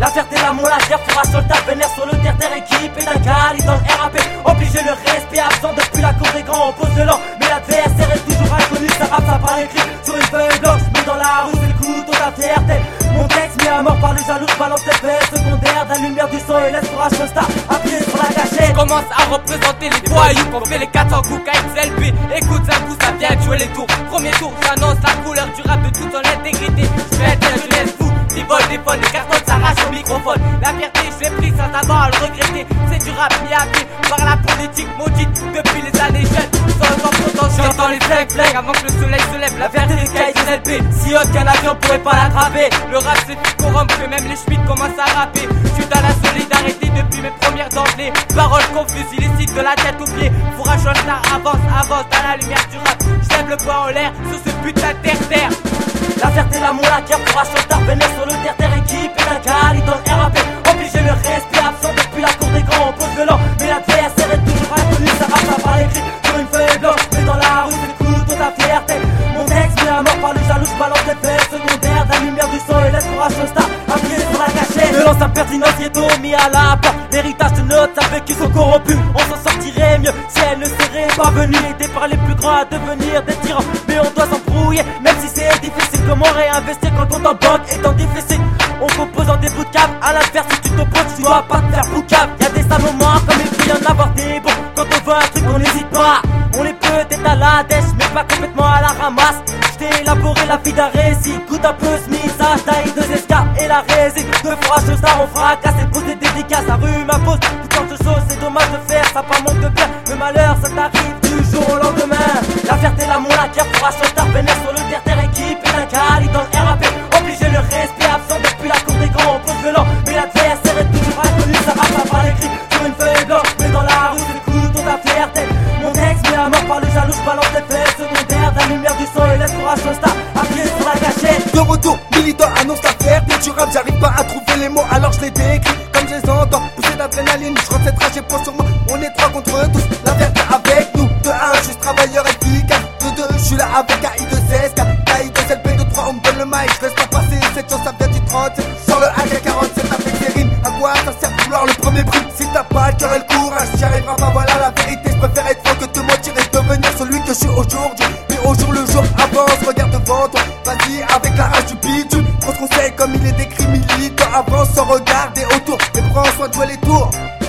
La fierté, l'amour, la guerre, fera sur le tas, vénère sur le terre, équipé d'un cali dans le RAP. Obligé le respect, absent depuis la cour des grands, on pose de l'or. Mais l'adversaire est toujours inconnu, ça rappe, ça parle écrit sur une feuille blanche. Mais dans la roue, c'est le couteau, la fierté. Mon texte mis à mort par les jaloux, balance les faits secondaires. De la lumière du sang et laisse pour un star, appuyé sur la gâchette. Je commence à représenter les voyous qu'on fait les 400 coups KXLP. Écoute un coup, ça vient de jouer les tours. Premier tour, j'annonce la couleur du rap de toute son intégrité. Je vais être je laisse fou, ils volent des folles, les cartons s'arrachent au microphone. La fierté, je l'ai prise sans avoir à le regretter. C'est du rap mis à pied par la politique maudite depuis les années jeunes. Sans potentiel, j'entends les flingues avant que le soleil se lève. La fierté des KXLP, si haute qu'un avion pourrait pas l'attraper. Le rap c'est plus corrompu que même les schmitts commencent à rapper. Je suis dans la solidarité depuis mes premières dentelées. Paroles confuses, illicite de la tête aux pieds. Fourrage star, avance, avance dans la lumière du rap. J'lève le poing en l'air sur ce putain de terre. La fierté, l'amour, la guerre, fourrage star, vénère sur le terre, équipé d'un cali dans le RAP. Obligé le respect, absent depuis la cour des grands, on pose de l'or. Mais l'adversaire est toujours inconnu, ça rappe, ça parle écrit sur une feuille blanche. Mais dans la roue, c'est le couteau, ta fierté. Mon texte mis à mort par les jaloux, balance les faits secondaires. De la lumière du sang et laisse fourrage star, appuyé sur la gâchette. Violence impertinente, Yeto mis à la porte. L'héritage de notre avec qui sont corrompus. On s'en sortirait mieux si elle ne serait pas venue aidée par les plus grands à devenir des tyrans. Mais on doit s'embrouiller, même si c'est difficile. Comment réinvestir quand ton compte en banque est en déficit? On compose en des bouts de cap. À l'inverse, si tu t'opposes, tu dois pas te faire boucave. Y'a des sales moments comme il peut y en avoir des bons. Quand on veut un truc, on n'hésite pas. On est peut-être à la dèche, mais pas complètement à la ramasse. J't'ai élaboré la vie d'un récit. Goûte un peu ce message, taille de esca et la résine. De fourrage star, on fracasse et pose des dédicaces. La rue m'impose toutes sortes de choses, c'est dommage de faire ça par manque de bien. Le malheur, ça t'arrive du jour au lendemain. La fierté, l'amour, la guerre, fourrage star, vénère sur le terre, équipé d'un cali dans le RAP. Obligé le respect, absent depuis la cour des grands, on pose de l'or. Mais l'adversaire est toujours inconnu, ça rappe, ça parle écrit sur une feuille blanche. Mais dans la roue, c'est le couteau, ta fierté. Mon texte mis à mort par les jaloux, balance les faits secondaires. De la lumière du sang et laisse fourrage star, appuyé sur la gâchette. De retour, militant annonce la fierté du rap. J'arrive pas à trouver les mots, alors je les décris comme je les entends. Pousser d'adrénaline, je rends cette rage et point sur moi. On est trois contre tous, la fierté avec nous. De 1, je suis travailleur efficace. De 2, je suis là avec AI2SK. AI2LP, de 3, on me donne le mic. Je laisse pas passer cette chance, ça vient du 37. Sur le AK-47 avec des rimes. À quoi ça sert de vouloir le premier prix? Si t'as pas le cœur et le courage, j'y arriveras pas, voilà la vérité. Je préfère être faux que te mentir et devenir celui que je suis aujourd'hui. Mais au jour le jour avance, regarde devant toi. Vas-y avec la rage du bitume. Prends ce conseil comme il est décrit militant. Avance sans regarder autour et prends soin de jouer les tours.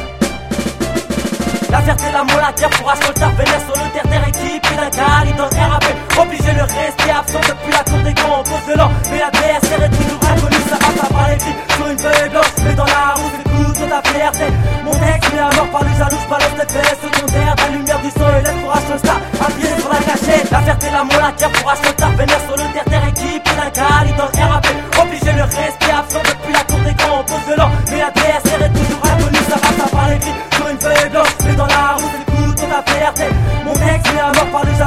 La fierté, l'amour, la guerre, fourrage star, vénère sur le terre, équipé d'un cali dans le RAP. Obligé le respect, absent depuis la cour des grands, on pose de l'or. Mais l'adversaire est toujours inconnu, ça rappe, ça parle écrit sur une feuille blanche. Mais dans la roue, c'est le couteau, ta fierté. Mon texte mis à mort par les jaloux, balance les faits secondaires. De la lumière du sang et laisse fourrage star, appuyé sur la gâchette. La fierté, l'amour, la guerre, fourrage star, vénère sur le terre, équipé d'un cali dans le RAP. Obligé le respect, absent depuis la cour des grands, on pose de l'or. Mais l'adversaire est toujours inconnu, ça rappe, ça parle écrit sur une feuille blanche. Mais dans la roue, c'est le couteau, ta fierté. Mon texte mis à mort par les